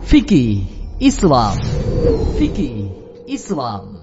Fikih Islam. Fikih Islam.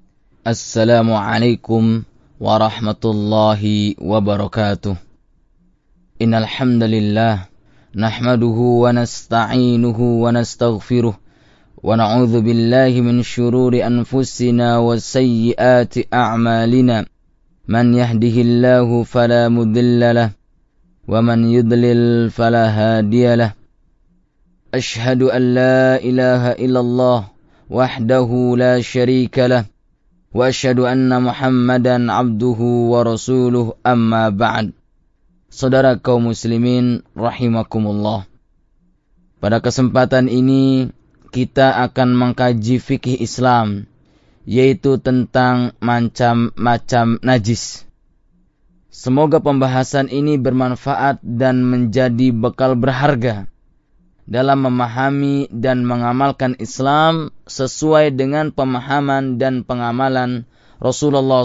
Assalamualaikum warahmatullahi wabarakatuh. Innal hamdalillah nahmaduhu wa nasta'inuhu wa nastaghfiruh wa na'udzu billahi min shururi anfusina wa sayyiati a'malina. Man yahdihillahu fala mudilla lahu wa man yudlil fala hadiyalah. Ashhadu an la ilaha illallah wahdahu la syarika lah wa asyhadu anna Muhammadan abduhu wa rasuluh, amma ba'd. Saudara kaum muslimin rahimakumullah. Pada kesempatan ini kita akan mengkaji fikih Islam, yaitu tentang macam-macam najis. Semoga pembahasan ini bermanfaat dan menjadi bekal berharga dalam memahami dan mengamalkan Islam sesuai dengan pemahaman dan pengamalan Rasulullah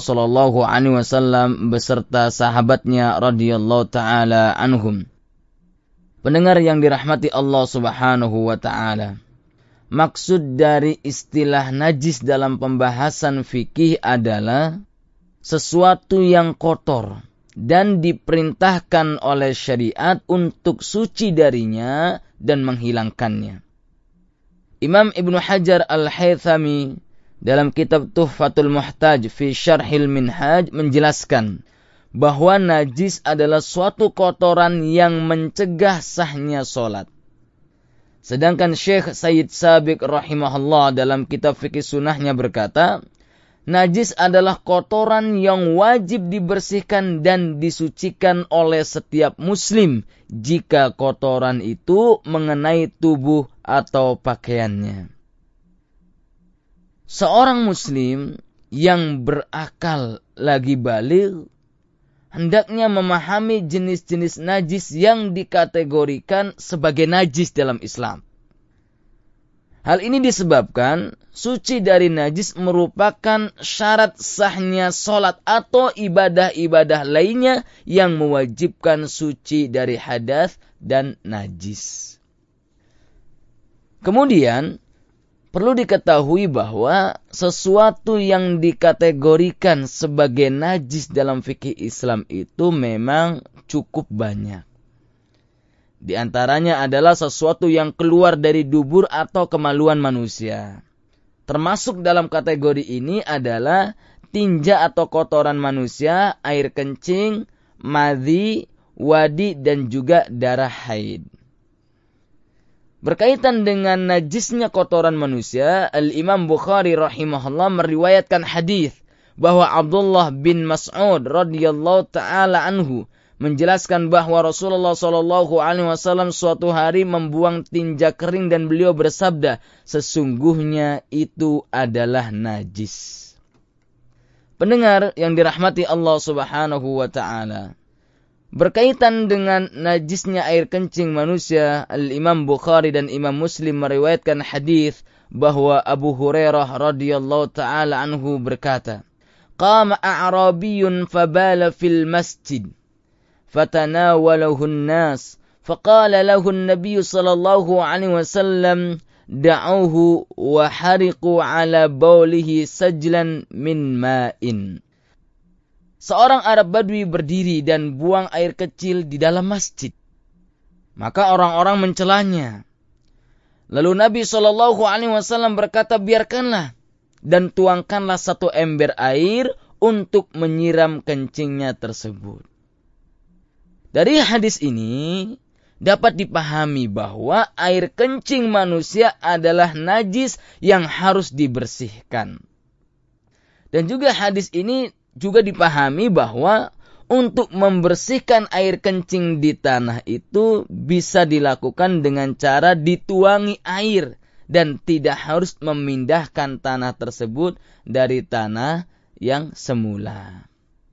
SAW beserta sahabatnya radhiyallahu taala anhum. Pendengar yang dirahmati Allah Subhanahu wa taala. Maksud dari istilah najis dalam pembahasan fikih adalah sesuatu yang kotor dan diperintahkan oleh syariat untuk suci darinya dan menghilangkannya. Imam Ibnu Hajar Al-Haythami dalam kitab Tuhfatul Muhtaj fi Syarhil Minhaj menjelaskan bahwa najis adalah suatu kotoran yang mencegah sahnya solat. Sedangkan Syekh Sayyid Sabiq rahimahullah dalam kitab Fikih Sunnahnya berkata, najis adalah kotoran yang wajib dibersihkan dan disucikan oleh setiap muslim jika kotoran itu mengenai tubuh atau pakaiannya. Seorang muslim yang berakal lagi baligh hendaknya memahami jenis-jenis najis yang dikategorikan sebagai najis dalam Islam. Hal ini disebabkan suci dari najis merupakan syarat sahnya solat atau ibadah-ibadah lainnya yang mewajibkan suci dari hadas dan najis. Kemudian, perlu diketahui bahwa sesuatu yang dikategorikan sebagai najis dalam fikih Islam itu memang cukup banyak. Di antaranya adalah sesuatu yang keluar dari dubur atau kemaluan manusia. Termasuk dalam kategori ini adalah tinja atau kotoran manusia, air kencing, madhi, wadi, dan juga darah haid. Berkaitan dengan najisnya kotoran manusia, Al-Imam Bukhari rahimahullah meriwayatkan hadis bahwa Abdullah bin Mas'ud radhiyallahu taala anhu menjelaskan bahwa Rasulullah SAW suatu hari membuang tinja kering dan beliau bersabda, sesungguhnya itu adalah najis. Pendengar yang dirahmati Allah Subhanahu wa taala. Berkaitan dengan najisnya air kencing manusia, Al-Imam Bukhari dan Imam Muslim meriwayatkan hadis bahwa Abu Hurairah radhiyallahu taala anhu berkata, "Qama a'rabiyyun fabala fil masjid. فتناوله الناس فقال له النبي صلى الله عليه وسلم دعوه وحرقوا على بوله سجلا من ماء." Seorang Arab Badui berdiri dan buang air kecil di dalam masjid. Maka orang-orang mencelanya. Lalu Nabi SAW berkata, biarkanlah dan tuangkanlah satu ember air untuk menyiram kencingnya tersebut. Dari hadis ini dapat dipahami bahwa air kencing manusia adalah najis yang harus dibersihkan. Dan juga hadis ini juga dipahami bahwa untuk membersihkan air kencing di tanah itu bisa dilakukan dengan cara dituangi air dan tidak harus memindahkan tanah tersebut dari tanah yang semula.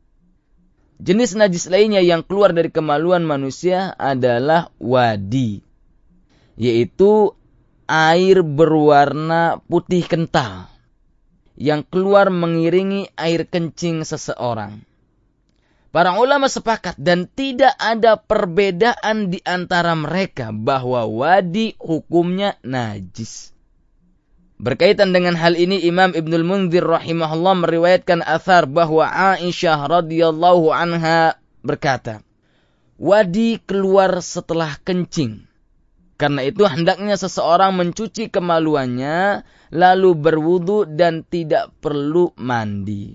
Jenis najis lainnya yang keluar dari kemaluan manusia adalah wadi, yaitu air berwarna putih kental yang keluar mengiringi air kencing seseorang. Para ulama sepakat dan tidak ada perbedaan di antara mereka bahwa wadi hukumnya najis. Berkaitan dengan hal ini, Imam Ibnul Munzir rahimahullah meriwayatkan athar bahwa Aisyah radhiyallahu anha berkata, wadi keluar setelah kencing. Karena itu hendaknya seseorang mencuci kemaluannya, lalu berwudu dan tidak perlu mandi.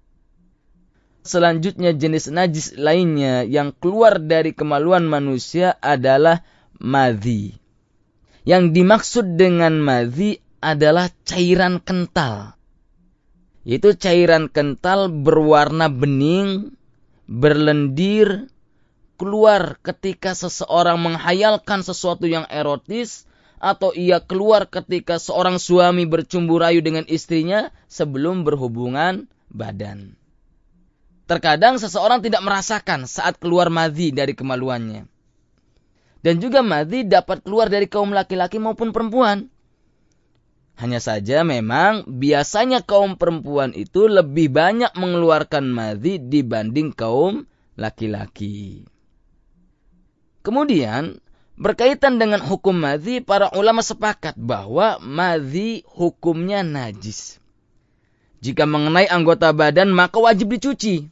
Selanjutnya jenis najis lainnya yang keluar dari kemaluan manusia adalah madhi. Yang dimaksud dengan madhi adalah cairan kental. Yaitu cairan kental berwarna bening, berlendir, keluar ketika seseorang menghayalkan sesuatu yang erotis, atau ia keluar ketika seorang suami bercumbu rayu dengan istrinya sebelum berhubungan badan. Terkadang seseorang tidak merasakan saat keluar madhi dari kemaluannya. Dan juga madhi dapat keluar dari kaum laki-laki maupun perempuan. Hanya saja memang biasanya kaum perempuan itu lebih banyak mengeluarkan madhi dibanding kaum laki-laki. Kemudian, berkaitan dengan hukum madhi, para ulama sepakat bahwa madhi hukumnya najis. Jika mengenai anggota badan, maka wajib dicuci.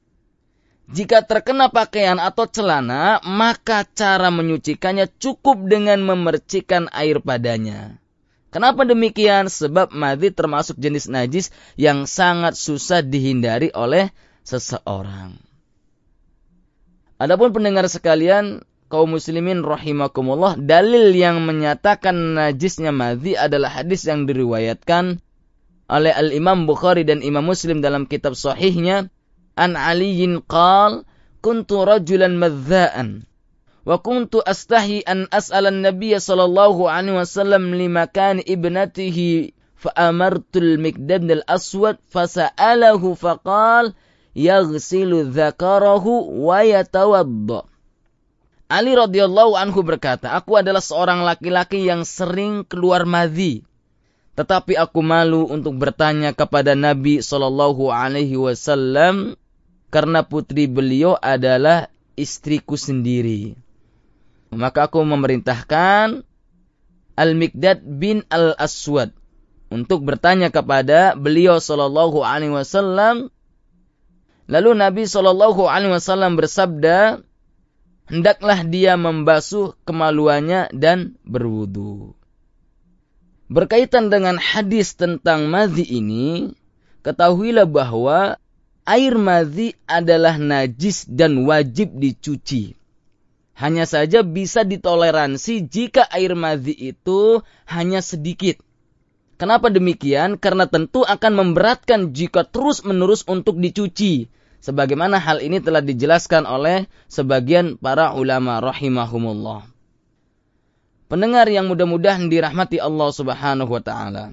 Jika terkena pakaian atau celana, maka cara menyucikannya cukup dengan memercikkan air padanya. Kenapa demikian? Sebab madhi termasuk jenis najis yang sangat susah dihindari oleh seseorang. Adapun pendengar sekalian, kaum muslimin rahimakumullah, dalil yang menyatakan najisnya madhi adalah hadis yang diriwayatkan oleh Al-Imam Bukhari dan Imam Muslim dalam kitab sahihnya. An Aliyin qal, kuntu rajulan madza'an, wa kuntu astahi an as'alan nabiyya sallallahu alaihi wasallam limakan ibnatihi, fa'amartul Miqdad al-Aswad, fasa'alahu faqal, yaghsilu dzakarahu wa yatawadda. Ali radhiyallahu anhu berkata, aku adalah seorang laki-laki yang sering keluar madhi. Tetapi aku malu untuk bertanya kepada Nabi sallallahu alaihi wasallam karena putri beliau adalah istriku sendiri. Maka aku memerintahkan Al-Miqdad bin Al-Aswad untuk bertanya kepada beliau sallallahu alaihi wasallam. Lalu Nabi sallallahu alaihi wasallam bersabda, hendaklah dia membasuh kemaluannya dan berwudu. Berkaitan dengan hadis tentang madhi ini, ketahuilah bahwa air madhi adalah najis dan wajib dicuci. Hanya saja bisa ditoleransi jika air madhi itu hanya sedikit. Kenapa demikian? Karena tentu akan memberatkan jika terus-menerus untuk dicuci. Sebagaimana hal ini telah dijelaskan oleh sebagian para ulama rahimahumullah. Pendengar yang mudah-mudahan dirahmati Allah Subhanahu wa taala.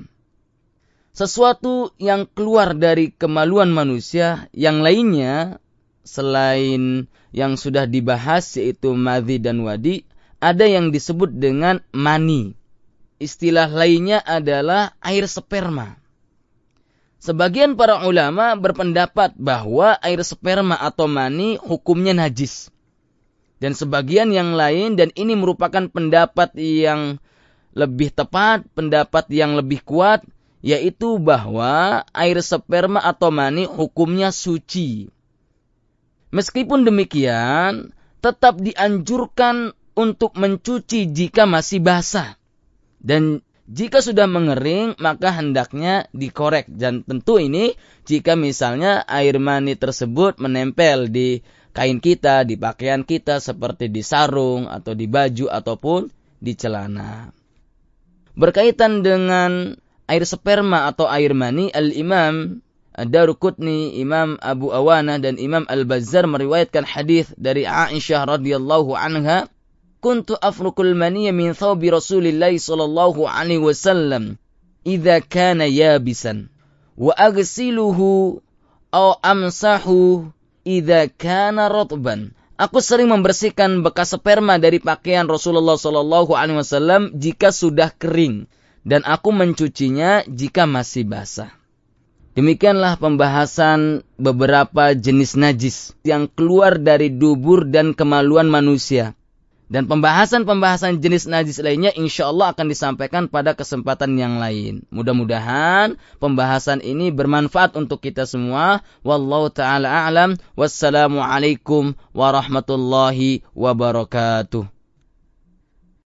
Sesuatu yang keluar dari kemaluan manusia yang lainnya selain yang sudah dibahas yaitu madhi dan wadi, ada yang disebut dengan mani. Istilah lainnya adalah air sperma. Sebagian para ulama berpendapat bahwa air sperma atau mani hukumnya najis. Dan sebagian yang lain, dan ini merupakan pendapat yang lebih tepat, pendapat yang lebih kuat, yaitu bahwa air sperma atau mani hukumnya suci. Meskipun demikian, tetap dianjurkan untuk mencuci jika masih basah. Dan jika sudah mengering, maka hendaknya dikorek. Dan tentu ini jika misalnya air mani tersebut menempel di kain kita, di pakaian kita, seperti di sarung, atau di baju, ataupun di celana. Berkaitan dengan air sperma atau air mani, Al-Imam Ad-Daruqutni, Imam Abu Awanah, dan Imam Al-Bazzar meriwayatkan hadis dari Aisyah radhiyallahu anha, kuntu afrukul maniyya min thawbi Rasulillah sallallahu alaihi wasallam idza kana yabisan wa aghsiluhu aw amsahu idza kana ratban. Aku sering membersihkan bekas sperma dari pakaian Rasulullah sallallahu alaihi wasallam jika sudah kering, dan aku mencucinya jika masih basah. Demikianlah pembahasan beberapa jenis najis yang keluar dari dubur dan kemaluan manusia. Dan pembahasan-pembahasan jenis najis lainnya insya Allah akan disampaikan pada kesempatan yang lain. Mudah-mudahan pembahasan ini bermanfaat untuk kita semua. Wallahu ta'ala a'lam. Wassalamualaikum warahmatullahi wabarakatuh.